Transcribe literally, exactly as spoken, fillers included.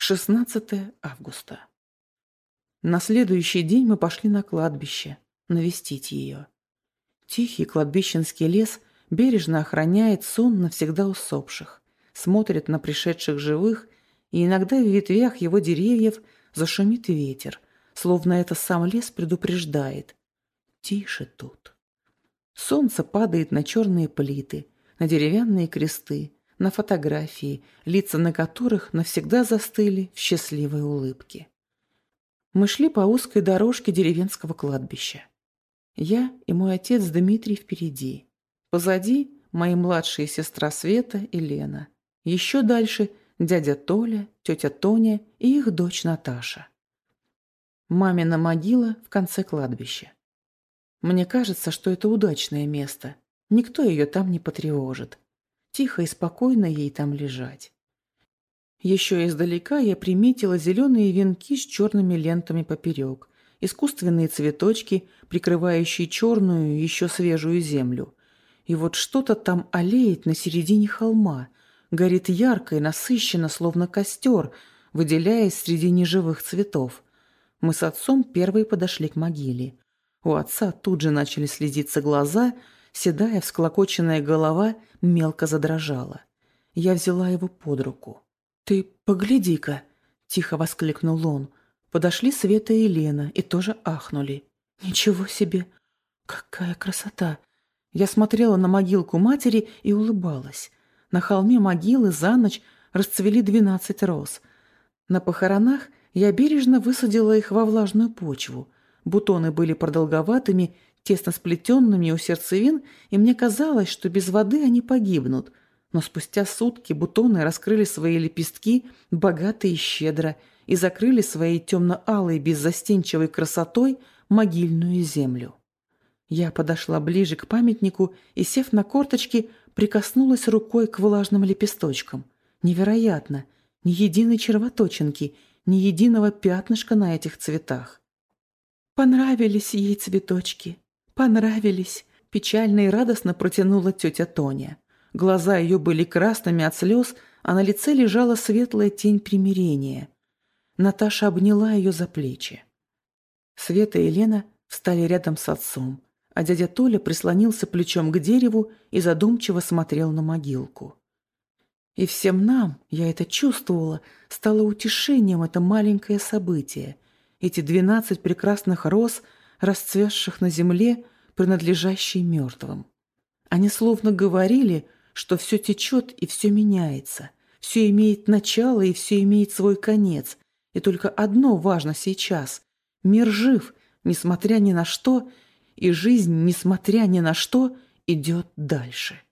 шестнадцатое августа. На следующий день мы пошли на кладбище, навестить ее. Тихий кладбищенский лес бережно охраняет сон навсегда усопших, смотрит на пришедших живых, и иногда в ветвях его деревьев зашумит ветер, словно это сам лес предупреждает: тише тут. Солнце падает на черные плиты, на деревянные кресты, на фотографии, лица на которых навсегда застыли в счастливой улыбке. Мы шли по узкой дорожке деревенского кладбища. Я и мой отец Дмитрий впереди. Позади мои младшие сестра Света и Лена. Еще дальше дядя Толя, тетя Тоня и их дочь Наташа. Мамина могила в конце кладбища. Мне кажется, что это удачное место. Никто ее там не потревожит. Тихо и спокойно ей там лежать. Еще издалека я приметила зеленые венки с черными лентами поперек, искусственные цветочки, прикрывающие черную, еще свежую землю. И вот что-то там аллеет на середине холма, горит ярко и насыщенно, словно костер, выделяясь среди неживых цветов. Мы с отцом первые подошли к могиле. У отца тут же начали слезиться глаза, седая всклокоченная голова мелко задрожала. Я взяла его под руку. «Ты погляди-ка!» – тихо воскликнул он. Подошли Света и Лена и тоже ахнули. «Ничего себе! Какая красота!» Я смотрела на могилку матери и улыбалась. На холме могилы за ночь расцвели двенадцать роз. На похоронах я бережно высадила их во влажную почву. Бутоны были продолговатыми, тесно сплетенными у сердцевин, и мне казалось, что без воды они погибнут. Но спустя сутки бутоны раскрыли свои лепестки богато и щедро и закрыли своей темно-алой беззастенчивой красотой могильную землю. Я подошла ближе к памятнику и, сев на корточки, прикоснулась рукой к влажным лепесточкам. Невероятно! Ни единой червоточинки, ни единого пятнышка на этих цветах. «Понравились ей цветочки, понравились!» – печально и радостно протянула тетя Тоня. Глаза ее были красными от слез, а на лице лежала светлая тень примирения. Наташа обняла ее за плечи. Света и Лена встали рядом с отцом, а дядя Толя прислонился плечом к дереву и задумчиво смотрел на могилку. И всем нам, я это чувствовала, стало утешением это маленькое событие. Эти двенадцать прекрасных роз, расцветших на земле, принадлежащие мертвым. Они словно говорили, что все течет и все меняется, все имеет начало и все имеет свой конец, и только одно важно сейчас – мир жив, несмотря ни на что, и жизнь, несмотря ни на что, идет дальше.